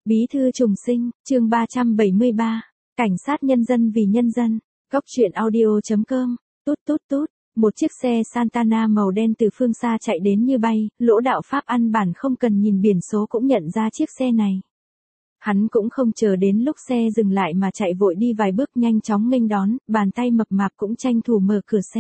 Bí thư trùng sinh, chương 373, cảnh sát nhân dân vì nhân dân, góc truyện audio.com, tút tút tút, một chiếc xe Santana màu đen từ phương xa chạy đến như bay, Lỗ Đạo Pháp ăn bản không cần nhìn biển số cũng nhận ra chiếc xe này. Hắn cũng không chờ đến lúc xe dừng lại mà chạy vội đi vài bước nhanh chóng nghênh đón, bàn tay mập mạp cũng tranh thủ mở cửa xe.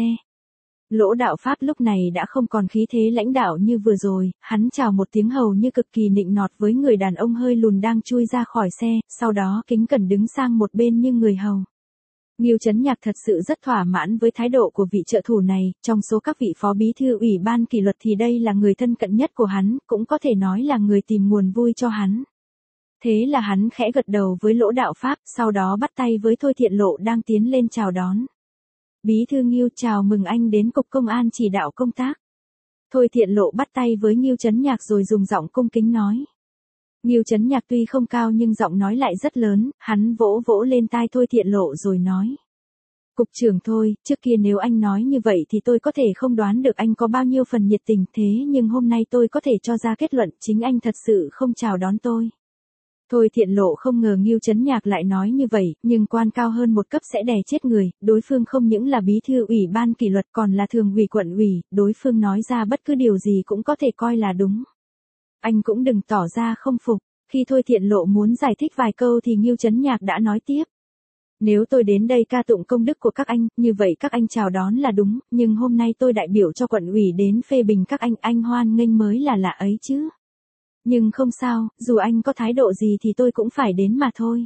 Lỗ Đạo Pháp lúc này đã không còn khí thế lãnh đạo như vừa rồi, hắn chào một tiếng hầu như cực kỳ nịnh nọt với người đàn ông hơi lùn đang chui ra khỏi xe, sau đó kính cẩn đứng sang một bên như người hầu. Ngưu Chấn Nhạc thật sự rất thỏa mãn với thái độ của vị trợ thủ này, trong số các vị phó bí thư ủy ban kỷ luật thì đây là người thân cận nhất của hắn, cũng có thể nói là người tìm nguồn vui cho hắn. Thế là hắn khẽ gật đầu với Lỗ Đạo Pháp, sau đó bắt tay với Thôi Thiện Lộ đang tiến lên chào đón. Bí thư Ngưu chào mừng anh đến cục công an chỉ đạo công tác. Thôi Thiện Lộ bắt tay với Ngưu Chấn Nhạc rồi dùng giọng cung kính nói. Ngưu Chấn Nhạc tuy không cao nhưng giọng nói lại rất lớn, hắn vỗ vỗ lên tai Thôi Thiện Lộ rồi nói. Cục trưởng Thôi, trước kia nếu anh nói như vậy thì tôi có thể không đoán được anh có bao nhiêu phần nhiệt tình thế nhưng hôm nay tôi có thể cho ra kết luận chính anh thật sự không chào đón tôi. Thôi Thiện Lộ không ngờ Ngưu Chấn Nhạc lại nói như vậy, nhưng quan cao hơn một cấp sẽ đè chết người, đối phương không những là bí thư ủy ban kỷ luật còn là thường ủy quận ủy, đối phương nói ra bất cứ điều gì cũng có thể coi là đúng. Anh cũng đừng tỏ ra không phục, khi Thôi Thiện Lộ muốn giải thích vài câu thì Ngưu Chấn Nhạc đã nói tiếp. Nếu tôi đến đây ca tụng công đức của các anh, như vậy các anh chào đón là đúng, nhưng hôm nay tôi đại biểu cho quận ủy đến phê bình các anh hoan nghênh mới là lạ ấy chứ. Nhưng không sao, dù anh có thái độ gì thì tôi cũng phải đến mà thôi.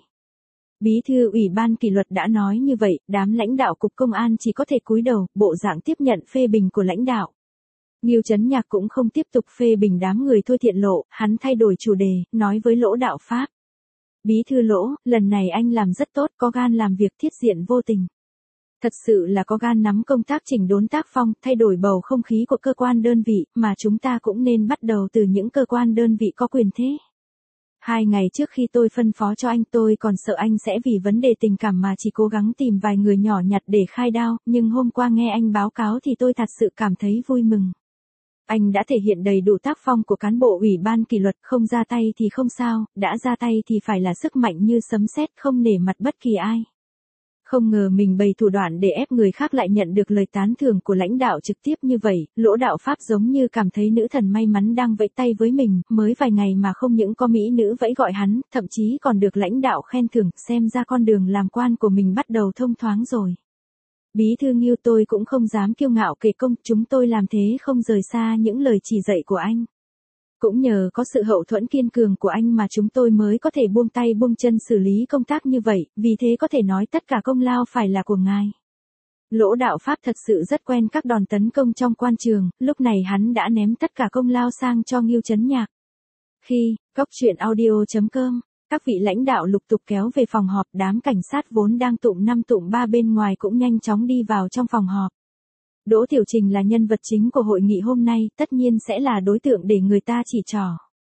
Bí thư ủy ban kỷ luật đã nói như vậy, đám lãnh đạo cục công an chỉ có thể cúi đầu, bộ dạng tiếp nhận phê bình của lãnh đạo. Ngưu Chấn Nhạc cũng không tiếp tục phê bình đám người Thôi Thiện Lộ, hắn thay đổi chủ đề, nói với Lỗ Đạo Pháp. Bí thư Lỗ, lần này anh làm rất tốt, có gan làm việc thiết diện vô tình. Thật sự là có gan nắm công tác chỉnh đốn tác phong, thay đổi bầu không khí của cơ quan đơn vị, mà chúng ta cũng nên bắt đầu từ những cơ quan đơn vị có quyền thế. 2 ngày trước khi tôi phân phó cho anh tôi còn sợ anh sẽ vì vấn đề tình cảm mà chỉ cố gắng tìm vài người nhỏ nhặt để khai đao, nhưng hôm qua nghe anh báo cáo thì tôi thật sự cảm thấy vui mừng. Anh đã thể hiện đầy đủ tác phong của cán bộ ủy ban kỷ luật, không ra tay thì không sao, đã ra tay thì phải là sức mạnh như sấm sét, không nể mặt bất kỳ ai. Không ngờ mình bày thủ đoạn để ép người khác lại nhận được lời tán thưởng của lãnh đạo trực tiếp như vậy, Lỗ Đạo Pháp giống như cảm thấy nữ thần may mắn đang vẫy tay với mình, mới vài ngày mà không những có mỹ nữ vẫy gọi hắn, thậm chí còn được lãnh đạo khen thưởng, xem ra con đường làm quan của mình bắt đầu thông thoáng rồi. Bí thư Ngưu, tôi cũng không dám kiêu ngạo kể công, chúng tôi làm thế không rời xa những lời chỉ dạy của anh. Cũng nhờ có sự hậu thuẫn kiên cường của anh mà chúng tôi mới có thể buông tay buông chân xử lý công tác như vậy, vì thế có thể nói tất cả công lao phải là của ngài. Lỗ Đạo Pháp thật sự rất quen các đòn tấn công trong quan trường, lúc này hắn đã ném tất cả công lao sang cho Ngưu Chấn Nhạc. Khi, góc truyện audio.com, các vị lãnh đạo lục tục kéo về phòng họp, đám cảnh sát vốn đang tụm 5 tụm 3 bên ngoài cũng nhanh chóng đi vào trong phòng họp. Đỗ Tiểu Trình là nhân vật chính của hội nghị hôm nay, tất nhiên sẽ là đối tượng để người ta chỉ trỏ.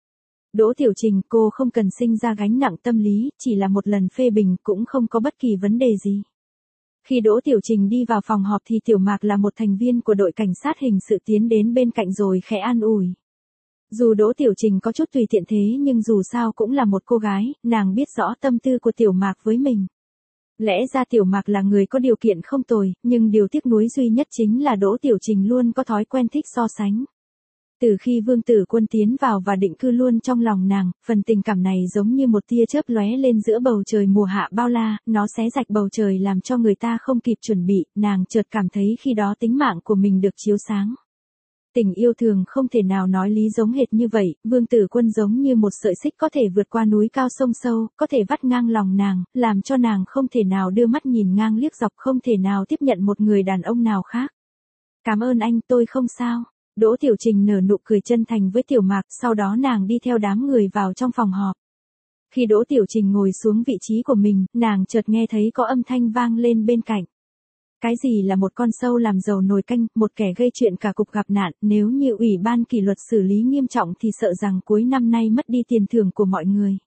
Đỗ Tiểu Trình, cô không cần sinh ra gánh nặng tâm lý, chỉ là một lần phê bình cũng không có bất kỳ vấn đề gì. Khi Đỗ Tiểu Trình đi vào phòng họp thì Tiểu Mạc là một thành viên của đội cảnh sát hình sự tiến đến bên cạnh rồi khẽ an ủi. Dù Đỗ Tiểu Trình có chút tùy tiện thế nhưng dù sao cũng là một cô gái, nàng biết rõ tâm tư của Tiểu Mạc với mình. Lẽ ra Tiểu Mạc là người có điều kiện không tồi, nhưng điều tiếc nuối duy nhất chính là Đỗ Tiểu Trình luôn có thói quen thích so sánh. Từ khi Vương Tử Quân tiến vào và định cư luôn trong lòng nàng, phần tình cảm này giống như một tia chớp lóe lên giữa bầu trời mùa hạ bao la, nó xé rạch bầu trời làm cho người ta không kịp chuẩn bị, nàng chợt cảm thấy khi đó tính mạng của mình được chiếu sáng. Tình yêu thường không thể nào nói lý giống hệt như vậy, Vương Tử Quân giống như một sợi xích có thể vượt qua núi cao sông sâu, có thể vắt ngang lòng nàng, làm cho nàng không thể nào đưa mắt nhìn ngang liếc dọc, không thể nào tiếp nhận một người đàn ông nào khác. Cảm ơn anh, tôi không sao. Đỗ Tiểu Trình nở nụ cười chân thành với Tiểu Mạc, sau đó nàng đi theo đám người vào trong phòng họp. Khi Đỗ Tiểu Trình ngồi xuống vị trí của mình, nàng chợt nghe thấy có âm thanh vang lên bên cạnh. Cái gì là một con sâu làm dầu nồi canh, một kẻ gây chuyện cả cục gặp nạn, nếu như ủy ban kỷ luật xử lý nghiêm trọng thì sợ rằng cuối năm nay mất đi tiền thưởng của mọi người.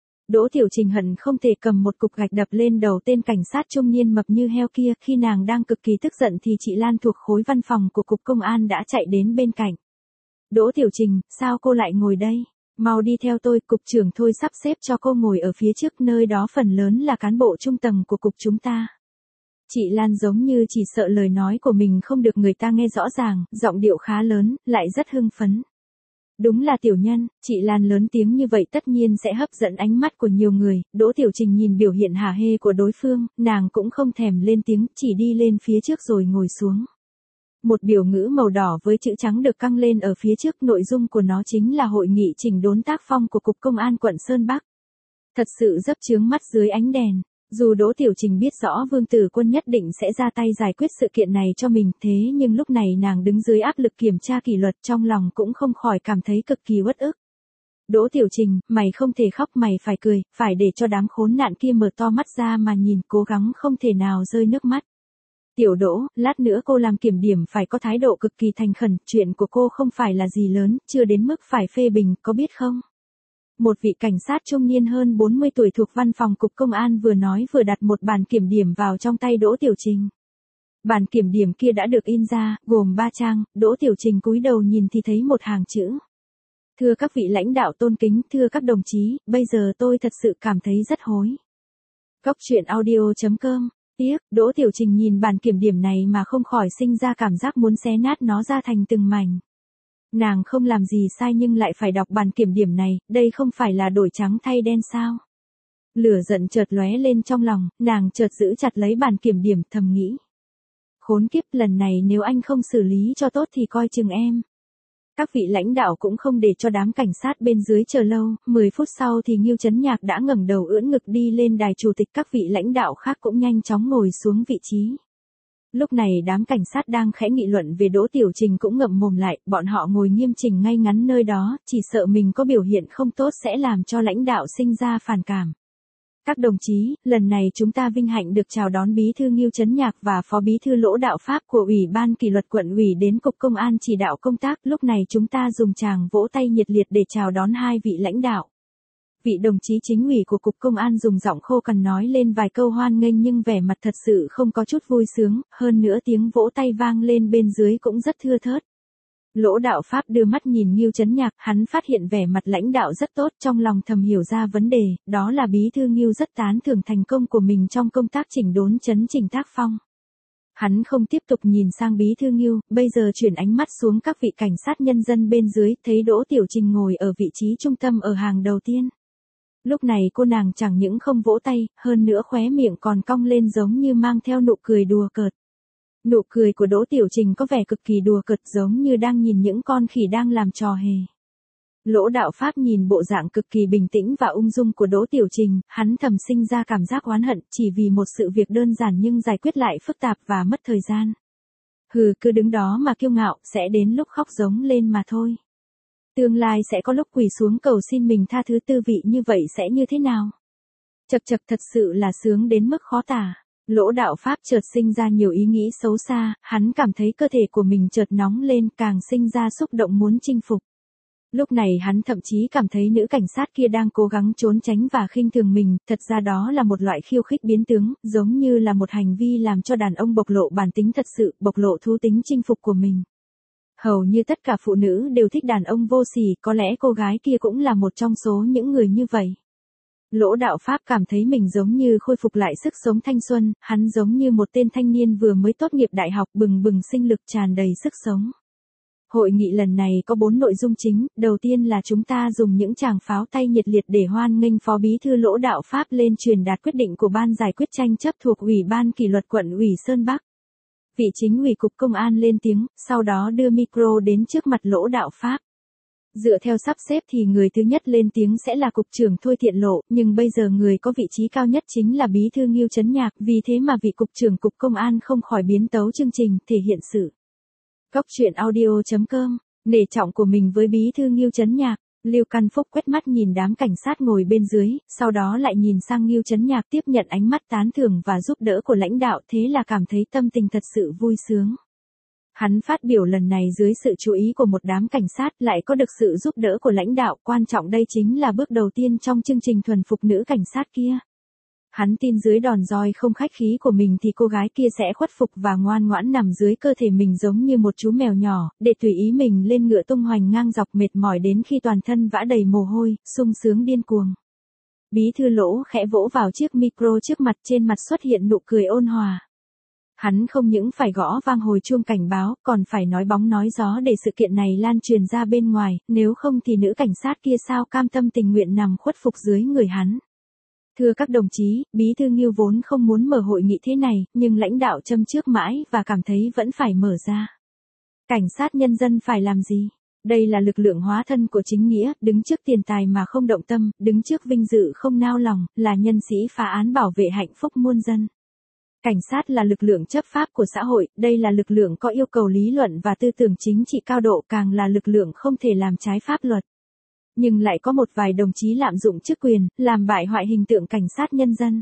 Đỗ Tiểu Trình hận không thể cầm một cục gạch đập lên đầu tên cảnh sát trung niên mập như heo kia, khi nàng đang cực kỳ tức giận thì chị Lan thuộc khối văn phòng của cục công an đã chạy đến bên cạnh. Đỗ Tiểu Trình, sao cô lại ngồi đây? Mau đi theo tôi, cục trưởng Thôi sắp xếp cho cô ngồi ở phía trước, nơi đó phần lớn là cán bộ trung tầng của cục chúng ta. Chị Lan giống như chỉ sợ lời nói của mình không được người ta nghe rõ ràng, giọng điệu khá lớn, lại rất hưng phấn. Đúng là tiểu nhân, chị Lan lớn tiếng như vậy tất nhiên sẽ hấp dẫn ánh mắt của nhiều người. Đỗ Tiểu Trình nhìn biểu hiện hả hê của đối phương, nàng cũng không thèm lên tiếng, chỉ đi lên phía trước rồi ngồi xuống. Một biểu ngữ màu đỏ với chữ trắng được căng lên ở phía trước, nội dung của nó chính là hội nghị chỉnh đốn tác phong của Cục Công an quận Sơn Bắc. Thật sự rất chướng mắt dưới ánh đèn. Dù Đỗ Tiểu Trình biết rõ Vương Tử Quân nhất định sẽ ra tay giải quyết sự kiện này cho mình, thế nhưng lúc này nàng đứng dưới áp lực kiểm tra kỷ luật, trong lòng cũng không khỏi cảm thấy cực kỳ uất ức. Đỗ Tiểu Trình, mày không thể khóc, mày phải cười, phải để cho đám khốn nạn kia mở to mắt ra mà nhìn, cố gắng không thể nào rơi nước mắt. Tiểu Đỗ, lát nữa cô làm kiểm điểm phải có thái độ cực kỳ thành khẩn, chuyện của cô không phải là gì lớn, chưa đến mức phải phê bình, có biết không? Một vị cảnh sát trung niên hơn 40 tuổi thuộc văn phòng Cục Công an vừa nói vừa đặt một bản kiểm điểm vào trong tay Đỗ Tiểu Trình. Bản kiểm điểm kia đã được in ra, gồm 3 trang, Đỗ Tiểu Trình cúi đầu nhìn thì thấy một hàng chữ. Thưa các vị lãnh đạo tôn kính, thưa các đồng chí, bây giờ tôi thật sự cảm thấy rất hối. Cóc truyện audio.com. Tiếc, Đỗ Tiểu Trình nhìn bản kiểm điểm này mà không khỏi sinh ra cảm giác muốn xé nát nó ra thành từng mảnh. Nàng không làm gì sai nhưng lại phải đọc bản kiểm điểm này, đây không phải là đổi trắng thay đen sao? Lửa giận chợt lóe lên trong lòng, nàng chợt giữ chặt lấy bản kiểm điểm, thầm nghĩ. Khốn kiếp, lần này nếu anh không xử lý cho tốt thì coi chừng em. Các vị lãnh đạo cũng không để cho đám cảnh sát bên dưới chờ lâu, 10 phút sau thì Ngưu Chấn Nhạc đã ngẩng đầu ưỡn ngực đi lên đài chủ tịch, các vị lãnh đạo khác cũng nhanh chóng ngồi xuống vị trí. Lúc này đám cảnh sát đang khẽ nghị luận về Đỗ Tiểu Trình cũng ngậm mồm lại, bọn họ ngồi nghiêm chỉnh ngay ngắn nơi đó, chỉ sợ mình có biểu hiện không tốt sẽ làm cho lãnh đạo sinh ra phản cảm. Các đồng chí, lần này chúng ta vinh hạnh được chào đón Bí thư Ngưu Chấn Nhạc và Phó Bí thư Lỗ Đạo Pháp của Ủy ban Kỷ luật quận ủy đến Cục Công an chỉ đạo công tác. Lúc này chúng ta dùng tràng vỗ tay nhiệt liệt để chào đón hai vị lãnh đạo. Vị đồng chí chính ủy của Cục Công an dùng giọng khô cằn nói lên vài câu hoan nghênh nhưng vẻ mặt thật sự không có chút vui sướng, hơn nữa tiếng vỗ tay vang lên bên dưới cũng rất thưa thớt. Lỗ Đạo Pháp đưa mắt nhìn Ngưu Chấn Nhạc, hắn phát hiện vẻ mặt lãnh đạo rất tốt, trong lòng thầm hiểu ra vấn đề, đó là Bí thư Ngưu rất tán thưởng thành công của mình trong công tác chỉnh đốn chấn chỉnh tác phong. Hắn không tiếp tục nhìn sang Bí thư Ngưu, bây giờ chuyển ánh mắt xuống các vị cảnh sát nhân dân bên dưới, thấy Đỗ Tiểu Trình ngồi ở vị trí trung tâm ở hàng đầu tiên. Lúc này cô nàng chẳng những không vỗ tay, hơn nữa khóe miệng còn cong lên giống như mang theo nụ cười đùa cợt. Nụ cười của Đỗ Tiểu Trình có vẻ cực kỳ đùa cợt, giống như đang nhìn những con khỉ đang làm trò hề. Lỗ Đạo Pháp nhìn bộ dạng cực kỳ bình tĩnh và ung dung của Đỗ Tiểu Trình, hắn thầm sinh ra cảm giác oán hận, chỉ vì một sự việc đơn giản nhưng giải quyết lại phức tạp và mất thời gian. Hừ, cứ đứng đó mà kiêu ngạo, sẽ đến lúc khóc giống lên mà thôi. Tương lai sẽ có lúc quỳ xuống cầu xin mình tha thứ, tư vị như vậy sẽ như thế nào? Chậc chậc, thật sự là sướng đến mức khó tả. Lỗ Đạo Pháp chợt sinh ra nhiều ý nghĩ xấu xa, hắn cảm thấy cơ thể của mình chợt nóng lên, càng sinh ra xúc động muốn chinh phục. Lúc này hắn thậm chí cảm thấy nữ cảnh sát kia đang cố gắng trốn tránh và khinh thường mình, thật ra đó là một loại khiêu khích biến tướng, giống như là một hành vi làm cho đàn ông bộc lộ bản tính thật sự, bộc lộ thú tính chinh phục của mình. Hầu như tất cả phụ nữ đều thích đàn ông vô sỉ, có lẽ cô gái kia cũng là một trong số những người như vậy. Lỗ Đạo Pháp cảm thấy mình giống như khôi phục lại sức sống thanh xuân, hắn giống như một tên thanh niên vừa mới tốt nghiệp đại học, bừng bừng sinh lực, tràn đầy sức sống. Hội nghị lần này có 4 nội dung chính, đầu tiên là chúng ta dùng những tràng pháo tay nhiệt liệt để hoan nghênh Phó Bí thư Lỗ Đạo Pháp lên truyền đạt quyết định của Ban giải quyết tranh chấp thuộc Ủy ban Kỷ luật quận ủy Sơn Bắc. Vị chính ủy Cục Công an lên tiếng, sau đó đưa micro đến trước mặt Lỗ Đạo Pháp. Dựa theo sắp xếp thì người thứ nhất lên tiếng sẽ là Cục trưởng Thôi Thiện Lộ, nhưng bây giờ người có vị trí cao nhất chính là Bí thư Ngưu Chấn Nhạc, vì thế mà vị Cục trưởng Cục Công an không khỏi biến tấu chương trình, thể hiện sự. Cóc truyện audio.com, nể trọng của mình với Bí thư Ngưu Chấn Nhạc. Lưu Căn Phúc quét mắt nhìn đám cảnh sát ngồi bên dưới, sau đó lại nhìn sang Ngưu Chấn Nhạc, tiếp nhận ánh mắt tán thưởng và giúp đỡ của lãnh đạo, thế là cảm thấy tâm tình thật sự vui sướng. Hắn phát biểu lần này dưới sự chú ý của một đám cảnh sát, lại có được sự giúp đỡ của lãnh đạo, quan trọng đây chính là bước đầu tiên trong chương trình thuần phục nữ cảnh sát kia. Hắn tin dưới đòn roi không khách khí của mình thì cô gái kia sẽ khuất phục và ngoan ngoãn nằm dưới cơ thể mình giống như một chú mèo nhỏ, để tùy ý mình lên ngựa tung hoành ngang dọc mệt mỏi đến khi toàn thân vã đầy mồ hôi, sung sướng điên cuồng. Bí thư Lỗ khẽ vỗ vào chiếc micro trước mặt, trên mặt xuất hiện nụ cười ôn hòa. Hắn không những phải gõ vang hồi chuông cảnh báo, còn phải nói bóng nói gió để sự kiện này lan truyền ra bên ngoài, nếu không thì nữ cảnh sát kia sao cam tâm tình nguyện nằm khuất phục dưới người hắn. Thưa các đồng chí, Bí thư Ngưu vốn không muốn mở hội nghị thế này, nhưng lãnh đạo châm trước mãi và cảm thấy vẫn phải mở ra. Cảnh sát nhân dân phải làm gì? Đây là lực lượng hóa thân của chính nghĩa, đứng trước tiền tài mà không động tâm, đứng trước vinh dự không nao lòng, là nhân sĩ phá án bảo vệ hạnh phúc muôn dân. Cảnh sát là lực lượng chấp pháp của xã hội, đây là lực lượng có yêu cầu lý luận và tư tưởng chính trị cao độ, càng là lực lượng không thể làm trái pháp luật. Nhưng lại có một vài đồng chí lạm dụng chức quyền, làm bại hoại hình tượng cảnh sát nhân dân.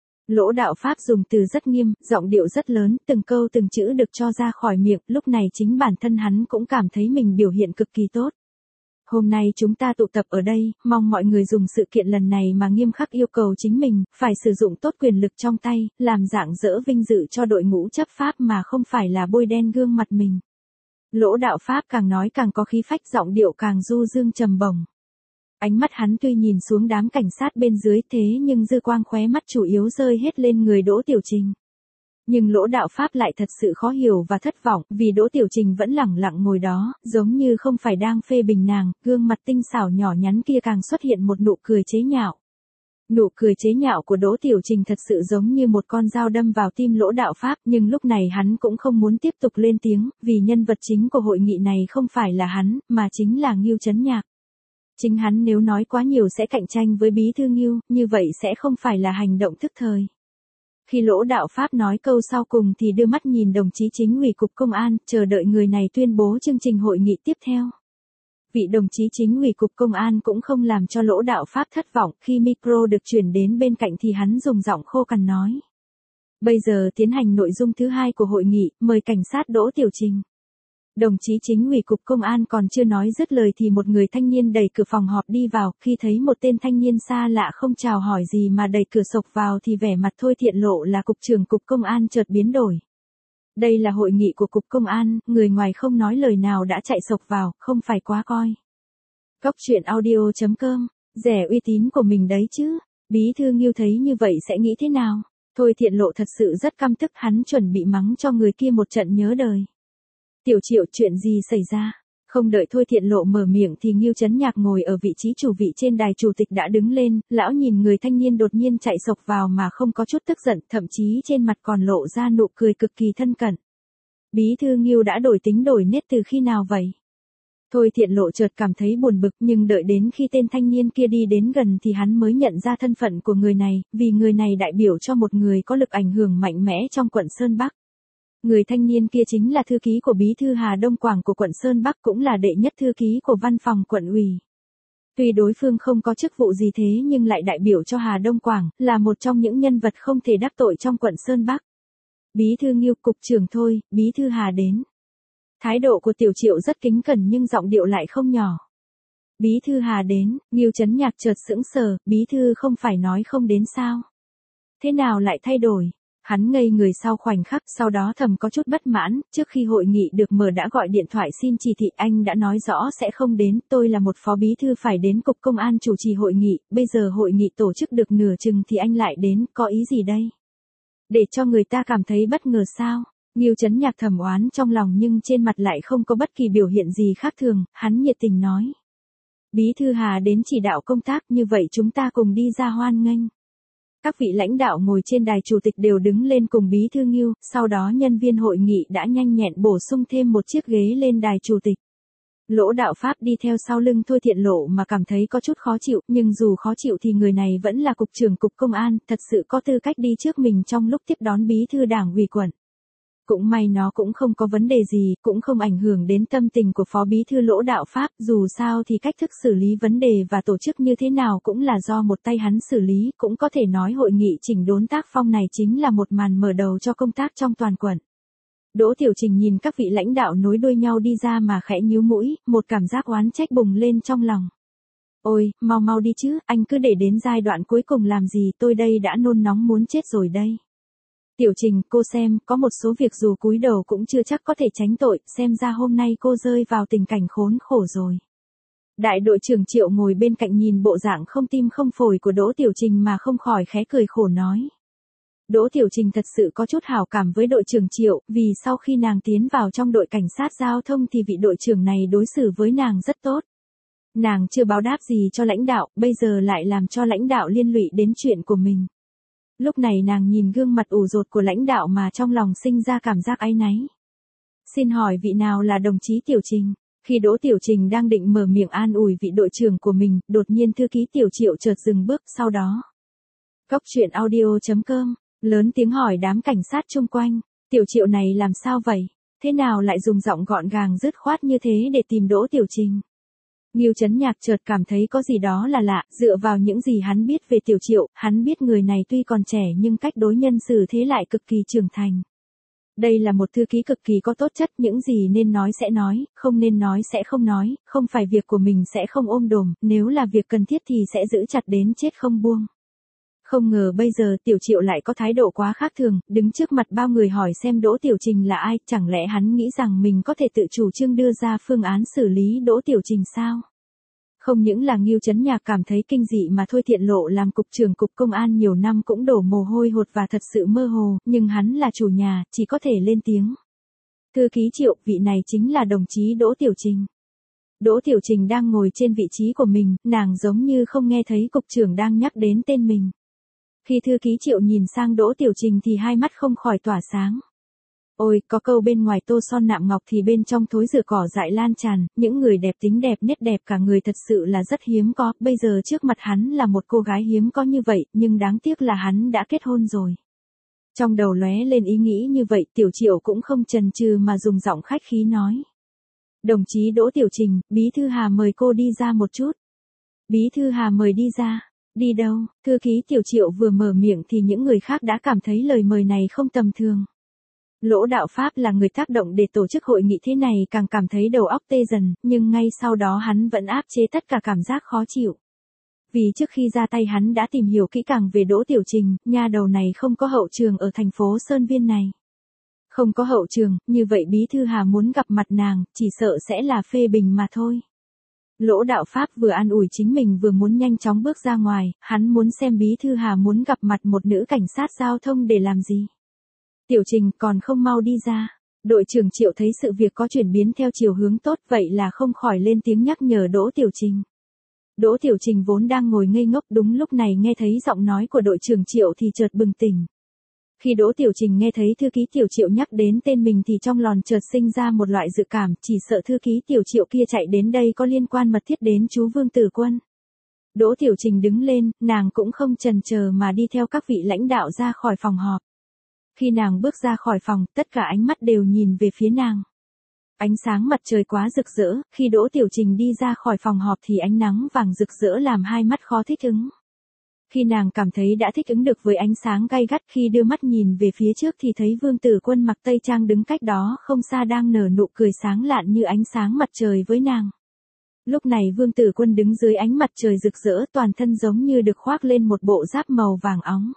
Lỗ Đạo Pháp dùng từ rất nghiêm, giọng điệu rất lớn, từng câu từng chữ được cho ra khỏi miệng, lúc này chính bản thân hắn cũng cảm thấy mình biểu hiện cực kỳ tốt. Hôm nay chúng ta tụ tập ở đây, mong mọi người dùng sự kiện lần này mà nghiêm khắc yêu cầu chính mình, phải sử dụng tốt quyền lực trong tay, làm rạng rỡ vinh dự cho đội ngũ chấp pháp mà không phải là bôi đen gương mặt mình. Lỗ Đạo Pháp càng nói càng có khí phách, giọng điệu càng du dương trầm bổng. Ánh mắt hắn tuy nhìn xuống đám cảnh sát bên dưới thế nhưng dư quang khóe mắt chủ yếu rơi hết lên người Đỗ Tiểu Trình. Nhưng Lỗ Đạo Pháp lại thật sự khó hiểu và thất vọng, vì Đỗ Tiểu Trình vẫn lẳng lặng ngồi đó, giống như không phải đang phê bình nàng, gương mặt tinh xảo nhỏ nhắn kia càng xuất hiện một nụ cười chế nhạo. Nụ cười chế nhạo của Đỗ Tiểu Trình thật sự giống như một con dao đâm vào tim Lỗ Đạo Pháp, nhưng lúc này hắn cũng không muốn tiếp tục lên tiếng, vì nhân vật chính của hội nghị này không phải là hắn, mà chính là Ngưu Chấn Nhạc. Chính hắn nếu nói quá nhiều sẽ cạnh tranh với Bí thư Ngưu, như vậy sẽ không phải là hành động thức thời. Khi Lỗ Đạo Pháp nói câu sau cùng thì đưa mắt nhìn đồng chí chính ủy cục công an, chờ đợi người này tuyên bố chương trình hội nghị tiếp theo. Vị đồng chí chính ủy cục công an cũng không làm cho Lỗ Đạo Pháp thất vọng, khi micro được chuyển đến bên cạnh thì hắn dùng giọng khô cằn nói. Bây giờ tiến hành nội dung thứ hai của hội nghị, mời cảnh sát Đỗ Tiểu Trình. Đồng chí chính ủy cục công an còn chưa nói dứt lời thì một người thanh niên đẩy cửa phòng họp đi vào, khi thấy một tên thanh niên xa lạ không chào hỏi gì mà đẩy cửa xộc vào thì vẻ mặt Thôi Thiện Lộ là cục trưởng cục công an chợt biến đổi. Đây là hội nghị của cục công an, người ngoài không nói lời nào đã chạy xộc vào, không phải quá coi. Góc truyện audio.com, rẻ uy tín của mình đấy chứ, Bí thư Ngưu thấy như vậy sẽ nghĩ thế nào? Thôi Thiện Lộ thật sự rất căm tức, hắn chuẩn bị mắng cho người kia một trận nhớ đời. Tiểu Triệu, chuyện gì xảy ra? Không đợi Thôi Thiện Lộ mở miệng thì Ngưu Chấn Nhạc ngồi ở vị trí chủ vị trên đài chủ tịch đã đứng lên, lão nhìn người thanh niên đột nhiên chạy xộc vào mà không có chút tức giận, thậm chí trên mặt còn lộ ra nụ cười cực kỳ thân cận. Bí thư Ngưu đã đổi tính đổi nết từ khi nào vậy? Thôi Thiện Lộ chợt cảm thấy buồn bực, nhưng đợi đến khi tên thanh niên kia đi đến gần thì hắn mới nhận ra thân phận của người này, vì người này đại biểu cho một người có lực ảnh hưởng mạnh mẽ trong quận Sơn Bắc. Người thanh niên kia chính là thư ký của bí thư Hà Đông Quảng của quận Sơn Bắc, cũng là đệ nhất thư ký của văn phòng quận ủy. Tuy đối phương không có chức vụ gì thế nhưng lại đại biểu cho Hà Đông Quảng, là một trong những nhân vật không thể đắc tội trong quận Sơn Bắc. Bí thư Ngưu, cục trưởng Thôi, bí thư Hà đến. Thái độ của Tiểu Triệu rất kính cẩn nhưng giọng điệu lại không nhỏ. Bí thư Hà đến, Ngưu Chấn Nhạc chợt sững sờ, bí thư không phải nói không đến sao? Thế nào lại thay đổi? Hắn ngây người sau khoảnh khắc, sau đó thầm có chút bất mãn, trước khi hội nghị được mở đã gọi điện thoại xin chỉ thị, anh đã nói rõ sẽ không đến, tôi là một phó bí thư phải đến cục công an chủ trì hội nghị, bây giờ hội nghị tổ chức được nửa chừng thì anh lại đến, có ý gì đây? Để cho người ta cảm thấy bất ngờ sao? Ngưu Chấn Nhạc thầm oán trong lòng nhưng trên mặt lại không có bất kỳ biểu hiện gì khác thường, hắn nhiệt tình nói. Bí thư Hà đến chỉ đạo công tác, như vậy chúng ta cùng đi ra hoan nghênh. Các vị lãnh đạo ngồi trên đài chủ tịch đều đứng lên cùng bí thư Ngưu, sau đó nhân viên hội nghị đã nhanh nhẹn bổ sung thêm một chiếc ghế lên đài chủ tịch. Lỗ Đạo Pháp đi theo sau lưng Thôi Thiện Lộ mà cảm thấy có chút khó chịu, nhưng dù khó chịu thì người này vẫn là cục trưởng cục công an, thật sự có tư cách đi trước mình trong lúc tiếp đón bí thư đảng ủy quận. Cũng may nó cũng không có vấn đề gì, cũng không ảnh hưởng đến tâm tình của phó bí thư Lỗ Đạo Pháp, dù sao thì cách thức xử lý vấn đề và tổ chức như thế nào cũng là do một tay hắn xử lý, cũng có thể nói hội nghị chỉnh đốn tác phong này chính là một màn mở đầu cho công tác trong toàn quận. Đỗ Tiểu Trình nhìn các vị lãnh đạo nối đuôi nhau đi ra mà khẽ nhíu mũi, một cảm giác oán trách bùng lên trong lòng. Ôi, mau mau đi chứ, anh cứ để đến giai đoạn cuối cùng làm gì, tôi đây đã nôn nóng muốn chết rồi đây. Tiểu Trình, cô xem, có một số việc dù cúi đầu cũng chưa chắc có thể tránh tội, xem ra hôm nay cô rơi vào tình cảnh khốn khổ rồi. Đại đội trưởng Triệu ngồi bên cạnh nhìn bộ dạng không tim không phổi của Đỗ Tiểu Trình mà không khỏi khẽ cười khổ nói. Đỗ Tiểu Trình thật sự có chút hảo cảm với đội trưởng Triệu, vì sau khi nàng tiến vào trong đội cảnh sát giao thông thì vị đội trưởng này đối xử với nàng rất tốt. Nàng chưa báo đáp gì cho lãnh đạo, bây giờ lại làm cho lãnh đạo liên lụy đến chuyện của mình. Lúc này nàng nhìn gương mặt ủ rột của lãnh đạo mà trong lòng sinh ra cảm giác áy náy. Xin hỏi vị nào là đồng chí Tiểu Trình? Khi Đỗ Tiểu Trình đang định mở miệng an ủi vị đội trưởng của mình, đột nhiên thư ký Tiểu Triệu chợt dừng bước, sau đó. Cóc truyện audio.com, lớn tiếng hỏi đám cảnh sát chung quanh, Tiểu Triệu này làm sao vậy? Thế nào lại dùng giọng gọn gàng dứt khoát như thế để tìm Đỗ Tiểu Trình? Ngưu Chấn Nhạc chợt cảm thấy có gì đó là lạ, dựa vào những gì hắn biết về Tiểu Triệu, hắn biết người này tuy còn trẻ nhưng cách đối nhân xử thế lại cực kỳ trưởng thành. Đây là một thư ký cực kỳ có tốt chất, những gì nên nói sẽ nói, không nên nói sẽ không nói, không phải việc của mình sẽ không ôm đồm, nếu là việc cần thiết thì sẽ giữ chặt đến chết không buông. Không ngờ bây giờ Tiểu Triệu lại có thái độ quá khác thường, đứng trước mặt bao người hỏi xem Đỗ Tiểu Trình là ai, chẳng lẽ hắn nghĩ rằng mình có thể tự chủ trương đưa ra phương án xử lý Đỗ Tiểu Trình sao? Không những là Ngưu Chấn Nhạc cảm thấy kinh dị mà Thôi Thiện Lộ làm cục trưởng cục công an nhiều năm cũng đổ mồ hôi hột và thật sự mơ hồ, nhưng hắn là chủ nhà, chỉ có thể lên tiếng. Thư ký Triệu, vị này chính là đồng chí Đỗ Tiểu Trình. Đỗ Tiểu Trình đang ngồi trên vị trí của mình, nàng giống như không nghe thấy cục trưởng đang nhắc đến tên mình. Khi thư ký Triệu nhìn sang Đỗ Tiểu Trình thì hai mắt không khỏi tỏa sáng. Ôi, có câu bên ngoài tô son nạm ngọc thì bên trong thối rửa cỏ dại lan tràn, những người đẹp tính đẹp nét đẹp cả người thật sự là rất hiếm có, bây giờ trước mặt hắn là một cô gái hiếm có như vậy, nhưng đáng tiếc là hắn đã kết hôn rồi. Trong đầu lóe lên ý nghĩ như vậy, Tiểu Triệu cũng không chần chừ mà dùng giọng khách khí nói. Đồng chí Đỗ Tiểu Trình, Bí thư Hà mời cô đi ra một chút. Bí thư Hà mời đi ra. Đi đâu? Thư ký Tiểu Triệu vừa mở miệng thì những người khác đã cảm thấy lời mời này không tầm thường. Lỗ Đạo Pháp là người tác động để tổ chức hội nghị thế này càng cảm thấy đầu óc tê dần, nhưng ngay sau đó hắn vẫn áp chế tất cả cảm giác khó chịu. Vì trước khi ra tay hắn đã tìm hiểu kỹ càng về Đỗ Tiểu Trình, nha đầu này không có hậu trường ở thành phố Sơn Viên này. Không có hậu trường, như vậy Bí thư Hà muốn gặp mặt nàng, chỉ sợ sẽ là phê bình mà thôi. Lỗ Đạo Pháp vừa an ủi chính mình vừa muốn nhanh chóng bước ra ngoài, hắn muốn xem Bí thư Hà muốn gặp mặt một nữ cảnh sát giao thông để làm gì. Tiểu Trình còn không mau đi ra. Đội trưởng Triệu thấy sự việc có chuyển biến theo chiều hướng tốt, vậy là không khỏi lên tiếng nhắc nhở Đỗ Tiểu Trình. Đỗ Tiểu Trình vốn đang ngồi ngây ngốc, đúng lúc này nghe thấy giọng nói của đội trưởng Triệu thì chợt bừng tỉnh. Khi Đỗ Tiểu Trình nghe thấy thư ký Tiểu Triệu nhắc đến tên mình thì trong lòng chợt sinh ra một loại dự cảm, chỉ sợ thư ký Tiểu Triệu kia chạy đến đây có liên quan mật thiết đến chú Vương Tử Quân. Đỗ Tiểu Trình đứng lên, nàng cũng không chần chờ mà đi theo các vị lãnh đạo ra khỏi phòng họp. Khi nàng bước ra khỏi phòng, tất cả ánh mắt đều nhìn về phía nàng. Ánh sáng mặt trời quá rực rỡ, khi Đỗ Tiểu Trình đi ra khỏi phòng họp thì ánh nắng vàng rực rỡ làm hai mắt khó thích ứng. Khi nàng cảm thấy đã thích ứng được với ánh sáng gay gắt, khi đưa mắt nhìn về phía trước thì thấy Vương Tử Quân mặc tây trang đứng cách đó không xa đang nở nụ cười sáng lạn như ánh sáng mặt trời với nàng. Lúc này Vương Tử Quân đứng dưới ánh mặt trời rực rỡ, toàn thân giống như được khoác lên một bộ giáp màu vàng óng.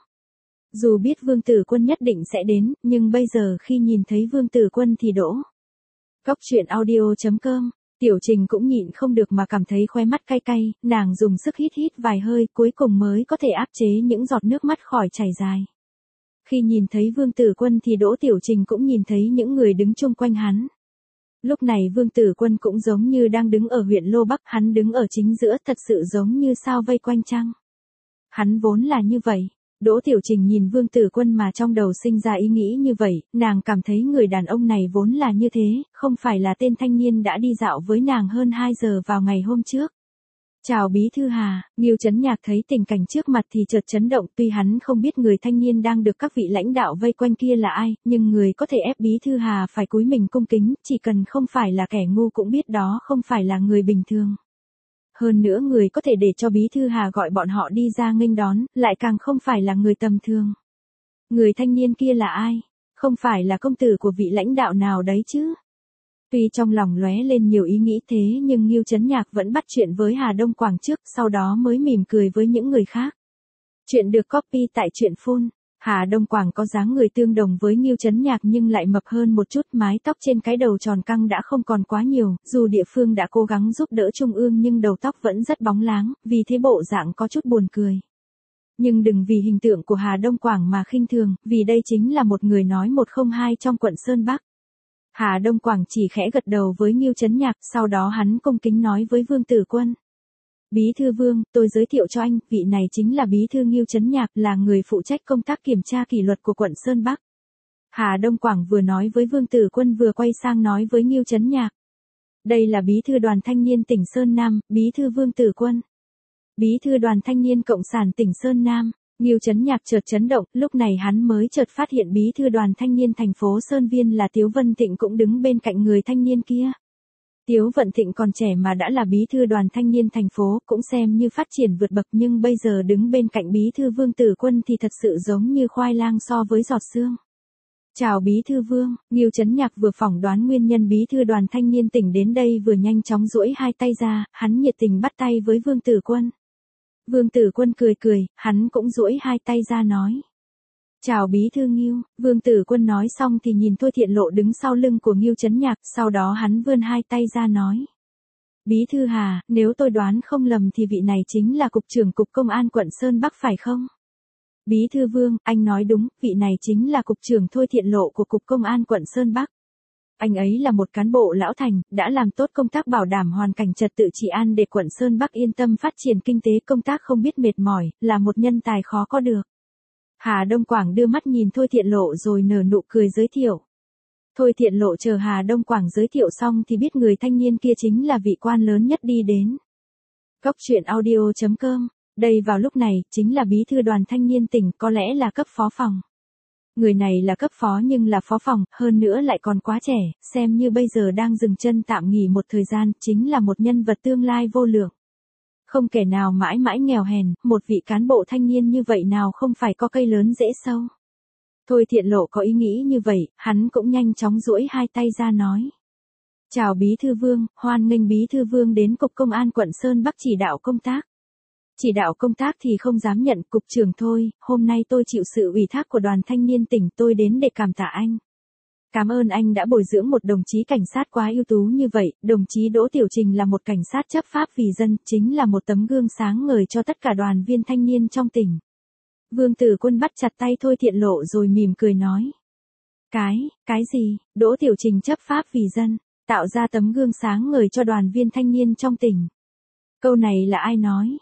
Dù biết Vương Tử Quân nhất định sẽ đến, nhưng bây giờ khi nhìn thấy Vương Tử Quân thì Đỗ. Cóc truyện audio.com, Tiểu Trình cũng nhịn không được mà cảm thấy khóe mắt cay cay, nàng dùng sức hít hít vài hơi cuối cùng mới có thể áp chế những giọt nước mắt khỏi chảy dài. Khi nhìn thấy Vương Tử Quân thì Đỗ Tiểu Trình cũng nhìn thấy những người đứng chung quanh hắn. Lúc này Vương Tử Quân cũng giống như đang đứng ở huyện Lô Bắc, hắn đứng ở chính giữa, thật sự giống như sao vây quanh trăng. Hắn vốn là như vậy. Đỗ Tiểu Trình nhìn Vương Tử Quân mà trong đầu sinh ra ý nghĩ như vậy, nàng cảm thấy người đàn ông này vốn là như thế, không phải là tên thanh niên đã đi dạo với nàng hơn 2 giờ vào ngày hôm trước. Chào Bí thư Hà, Ngưu Chấn Nhạc thấy tình cảnh trước mặt thì chợt chấn động, tuy hắn không biết người thanh niên đang được các vị lãnh đạo vây quanh kia là ai, nhưng người có thể ép Bí thư Hà phải cúi mình cung kính, chỉ cần không phải là kẻ ngu cũng biết đó không phải là người bình thường. Hơn nữa người có thể để cho Bí thư Hà gọi bọn họ đi ra nghênh đón, lại càng không phải là người tầm thường. Người thanh niên kia là ai? Không phải là công tử của vị lãnh đạo nào đấy chứ? Tuy trong lòng lóe lên nhiều ý nghĩ thế nhưng Ngưu Chấn Nhạc vẫn bắt chuyện với Hà Đông Quảng trước, sau đó mới mỉm cười với những người khác. Chuyện được copy tại truyện phun. Hà Đông Quảng có dáng người tương đồng với Ngưu Chấn Nhạc nhưng lại mập hơn một chút, mái tóc trên cái đầu tròn căng đã không còn quá nhiều, dù địa phương đã cố gắng giúp đỡ Trung ương nhưng đầu tóc vẫn rất bóng láng, vì thế bộ dạng có chút buồn cười. Nhưng đừng vì hình tượng của Hà Đông Quảng mà khinh thường, vì đây chính là một người nói một không hai trong quận Sơn Bắc. Hà Đông Quảng chỉ khẽ gật đầu với Ngưu Chấn Nhạc, sau đó hắn cung kính nói với Vương Tử Quân. Bí thư Vương, tôi giới thiệu cho anh, vị này chính là Bí thư Ngưu Chấn Nhạc, là người phụ trách công tác kiểm tra kỷ luật của quận Sơn Bắc. Hà Đông Quảng vừa nói với Vương Tử Quân vừa quay sang nói với Ngưu Chấn Nhạc. Đây là Bí thư Đoàn Thanh niên tỉnh Sơn Nam, Bí thư Vương Tử Quân. Bí thư Đoàn Thanh niên Cộng sản tỉnh Sơn Nam. Ngưu Chấn Nhạc chợt chấn động, lúc này hắn mới chợt phát hiện Bí thư Đoàn Thanh niên thành phố Sơn Viên là Tiếu Vân Thịnh cũng đứng bên cạnh người thanh niên kia. Tiếu Vận Thịnh còn trẻ mà đã là Bí thư Đoàn Thanh niên thành phố, cũng xem như phát triển vượt bậc, nhưng bây giờ đứng bên cạnh Bí thư Vương Tử Quân thì thật sự giống như khoai lang so với giọt sương. Chào Bí thư Vương, Ngưu Chấn Nhạc vừa phỏng đoán nguyên nhân Bí thư Đoàn Thanh niên tỉnh đến đây vừa nhanh chóng duỗi hai tay ra, hắn nhiệt tình bắt tay với Vương Tử Quân. Vương Tử Quân cười cười, hắn cũng duỗi hai tay ra nói. Chào Bí thư Ngưu. Vương Tử Quân nói xong thì nhìn Thôi Thiện Lộ đứng sau lưng của Ngưu Chấn Nhạc, sau đó hắn vươn hai tay ra nói. Bí thư Hà, nếu tôi đoán không lầm thì vị này chính là Cục trưởng Cục Công an quận Sơn Bắc phải không? Bí thư Vương, anh nói đúng, vị này chính là Cục trưởng Thôi Thiện Lộ của Cục Công an quận Sơn Bắc. Anh ấy là một cán bộ lão thành, đã làm tốt công tác bảo đảm hoàn cảnh trật tự trị an để quận Sơn Bắc yên tâm phát triển kinh tế, công tác không biết mệt mỏi, là một nhân tài khó có được. Hà Đông Quảng đưa mắt nhìn Thôi Thiện Lộ rồi nở nụ cười giới thiệu. Thôi Thiện Lộ chờ Hà Đông Quảng giới thiệu xong thì biết người thanh niên kia chính là vị quan lớn nhất đi đến. Cốc truyện audio.com. Đây vào lúc này, chính là Bí thư Đoàn Thanh niên tỉnh, có lẽ là cấp phó phòng. Người này là cấp phó nhưng là phó phòng, hơn nữa lại còn quá trẻ, xem như bây giờ đang dừng chân tạm nghỉ một thời gian, chính là một nhân vật tương lai vô lượng. Không kẻ nào mãi mãi nghèo hèn, một vị cán bộ thanh niên như vậy nào không phải có cây lớn dễ sâu. Thôi Thiện Lộ có ý nghĩ như vậy, hắn cũng nhanh chóng duỗi hai tay ra nói. Chào Bí thư Vương, hoan nghênh Bí thư Vương đến Cục Công an quận Sơn Bắc chỉ đạo công tác. Chỉ đạo công tác thì không dám nhận, cục trưởng thôi, hôm nay tôi chịu sự ủy thác của Đoàn Thanh niên tỉnh, tôi đến để cảm tạ anh. Cảm ơn anh đã bồi dưỡng một đồng chí cảnh sát quá ưu tú như vậy, đồng chí Đỗ Tiểu Trình là một cảnh sát chấp pháp vì dân, chính là một tấm gương sáng ngời cho tất cả đoàn viên thanh niên trong tỉnh. Vương Tử Quân bắt chặt tay Thôi Thiện Lộ rồi mỉm cười nói. Cái gì, Đỗ Tiểu Trình chấp pháp vì dân, tạo ra tấm gương sáng ngời cho đoàn viên thanh niên trong tỉnh. Câu này là ai nói?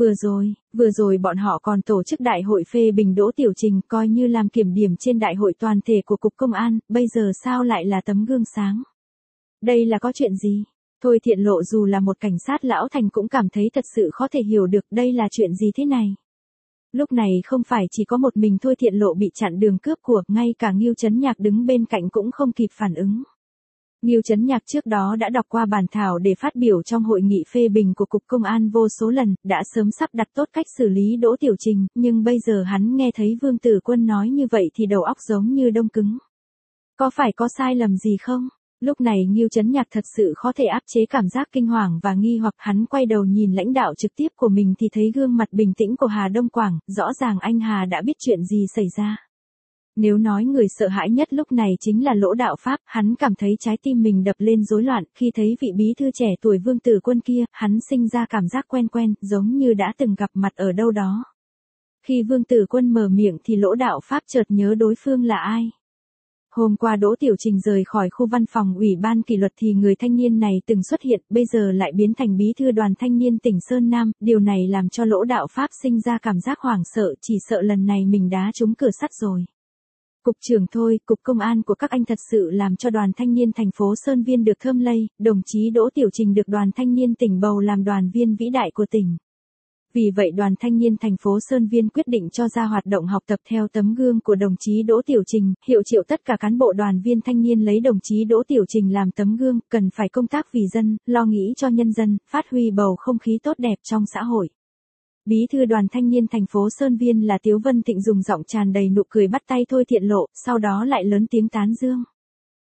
Vừa rồi bọn họ còn tổ chức đại hội phê bình Đỗ Tiểu Trình coi như làm kiểm điểm trên đại hội toàn thể của Cục Công an, bây giờ sao lại là tấm gương sáng? Đây là có chuyện gì? Thôi Thiện Lộ dù là một cảnh sát lão thành cũng cảm thấy thật sự khó thể hiểu được đây là chuyện gì thế này. Lúc này không phải chỉ có một mình Thôi Thiện Lộ bị chặn đường cướp của, ngay cả Ngưu Chấn Nhạc đứng bên cạnh cũng không kịp phản ứng. Ngưu Chấn Nhạc trước đó đã đọc qua bản thảo để phát biểu trong hội nghị phê bình của Cục Công an vô số lần, đã sớm sắp đặt tốt cách xử lý Đỗ Tiểu Trình, nhưng bây giờ hắn nghe thấy Vương Tử Quân nói như vậy thì đầu óc giống như đông cứng. Có phải có sai lầm gì không? Lúc này Ngưu Chấn Nhạc thật sự khó thể áp chế cảm giác kinh hoàng và nghi hoặc, hắn quay đầu nhìn lãnh đạo trực tiếp của mình thì thấy gương mặt bình tĩnh của Hà Đông Quảng, rõ ràng anh Hà đã biết chuyện gì xảy ra. Nếu nói người sợ hãi nhất lúc này chính là Lỗ Đạo Pháp, hắn cảm thấy trái tim mình đập lên rối loạn, khi thấy vị bí thư trẻ tuổi Vương Tử Quân kia, hắn sinh ra cảm giác quen quen, giống như đã từng gặp mặt ở đâu đó. Khi Vương Tử Quân mở miệng thì Lỗ Đạo Pháp chợt nhớ đối phương là ai. Hôm qua Đỗ Tiểu Trình rời khỏi khu văn phòng Ủy ban kỷ luật thì người thanh niên này từng xuất hiện, bây giờ lại biến thành bí thư Đoàn Thanh niên tỉnh Sơn Nam, điều này làm cho Lỗ Đạo Pháp sinh ra cảm giác hoảng sợ, chỉ sợ lần này mình đá trúng cửa sắt rồi. Cục trưởng thôi, Cục Công an của các anh thật sự làm cho Đoàn Thanh niên thành phố Sơn Viên được thơm lây, đồng chí Đỗ Tiểu Trình được Đoàn Thanh niên tỉnh bầu làm đoàn viên vĩ đại của tỉnh. Vì vậy Đoàn Thanh niên thành phố Sơn Viên quyết định cho ra hoạt động học tập theo tấm gương của đồng chí Đỗ Tiểu Trình, hiệu triệu tất cả cán bộ đoàn viên thanh niên lấy đồng chí Đỗ Tiểu Trình làm tấm gương, cần phải công tác vì dân, lo nghĩ cho nhân dân, phát huy bầu không khí tốt đẹp trong xã hội. Bí thư Đoàn Thanh niên thành phố Sơn Viên là Tiếu Vân Thịnh dùng giọng tràn đầy nụ cười bắt tay Thôi Thiện Lộ, sau đó lại lớn tiếng tán dương.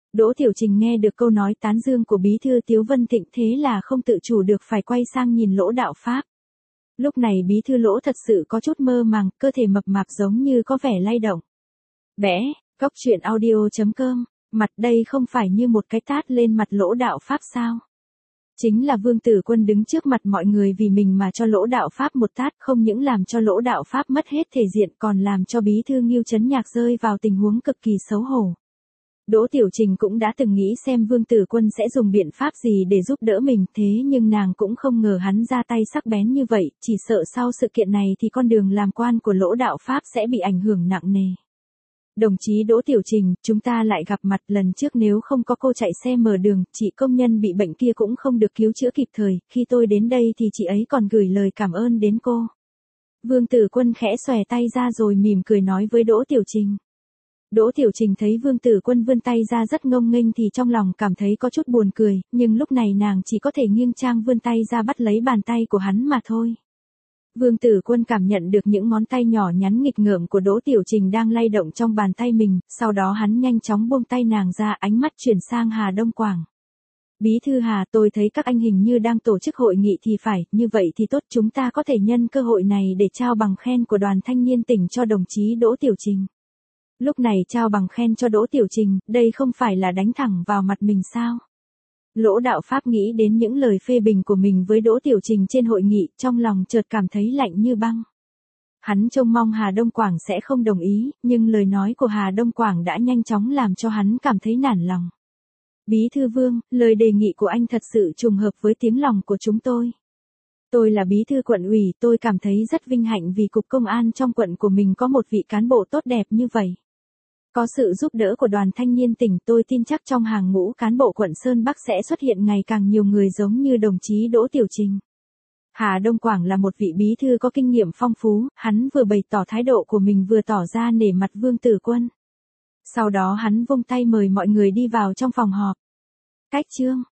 Đỗ Tiểu Trình nghe được câu nói tán dương của bí thư Tiếu Vân Thịnh thế là không tự chủ được phải quay sang nhìn Lỗ Đạo Pháp. Lúc này bí thư Lỗ thật sự có chút mơ màng, cơ thể mập mạp giống như có vẻ lay động. Bẽ, Cóc truyện audio.com, mặt đây không phải như một cái tát lên mặt Lỗ Đạo Pháp sao? Chính là Vương Tử Quân đứng trước mặt mọi người vì mình mà cho Lỗ Đạo Pháp một tát, không những làm cho Lỗ Đạo Pháp mất hết thể diện còn làm cho bí thư Ngưu Chấn Nhạc rơi vào tình huống cực kỳ xấu hổ. Đỗ Tiểu Trình cũng đã từng nghĩ xem Vương Tử Quân sẽ dùng biện pháp gì để giúp đỡ mình, thế nhưng nàng cũng không ngờ hắn ra tay sắc bén như vậy, chỉ sợ sau sự kiện này thì con đường làm quan của Lỗ Đạo Pháp sẽ bị ảnh hưởng nặng nề. Đồng chí Đỗ Tiểu Trình, chúng ta lại gặp mặt, lần trước nếu không có cô chạy xe mở đường, chị công nhân bị bệnh kia cũng không được cứu chữa kịp thời, khi tôi đến đây thì chị ấy còn gửi lời cảm ơn đến cô. Vương Tử Quân khẽ xòe tay ra rồi mỉm cười nói với Đỗ Tiểu Trình. Đỗ Tiểu Trình thấy Vương Tử Quân vươn tay ra rất ngông nghênh thì trong lòng cảm thấy có chút buồn cười, nhưng lúc này nàng chỉ có thể nghiêng trang vươn tay ra bắt lấy bàn tay của hắn mà thôi. Vương Tử Quân cảm nhận được những ngón tay nhỏ nhắn nghịch ngợm của Đỗ Tiểu Trình đang lay động trong bàn tay mình, sau đó hắn nhanh chóng buông tay nàng ra, ánh mắt chuyển sang Hà Đông Quảng. Bí thư Hà, tôi thấy các anh hình như đang tổ chức hội nghị thì phải, như vậy thì tốt, chúng ta có thể nhân cơ hội này để trao bằng khen của Đoàn Thanh niên tỉnh cho đồng chí Đỗ Tiểu Trình. Lúc này trao bằng khen cho Đỗ Tiểu Trình, đây không phải là đánh thẳng vào mặt mình sao? Lỗ Đạo Pháp nghĩ đến những lời phê bình của mình với Đỗ Tiểu Trình trên hội nghị, trong lòng chợt cảm thấy lạnh như băng. Hắn trông mong Hà Đông Quảng sẽ không đồng ý, nhưng lời nói của Hà Đông Quảng đã nhanh chóng làm cho hắn cảm thấy nản lòng. Bí thư Vương, lời đề nghị của anh thật sự trùng hợp với tiếng lòng của chúng tôi. Tôi là bí thư quận ủy, tôi cảm thấy rất vinh hạnh vì cục công an trong quận của mình có một vị cán bộ tốt đẹp như vậy. Có sự giúp đỡ của Đoàn Thanh niên tỉnh, tôi tin chắc trong hàng ngũ cán bộ quận Sơn Bắc sẽ xuất hiện ngày càng nhiều người giống như đồng chí Đỗ Tiểu Trình. Hà Đông Quảng là một vị bí thư có kinh nghiệm phong phú, hắn vừa bày tỏ thái độ của mình vừa tỏ ra nể mặt Vương Tử Quân. Sau đó hắn vung tay mời mọi người đi vào trong phòng họp. Cách chương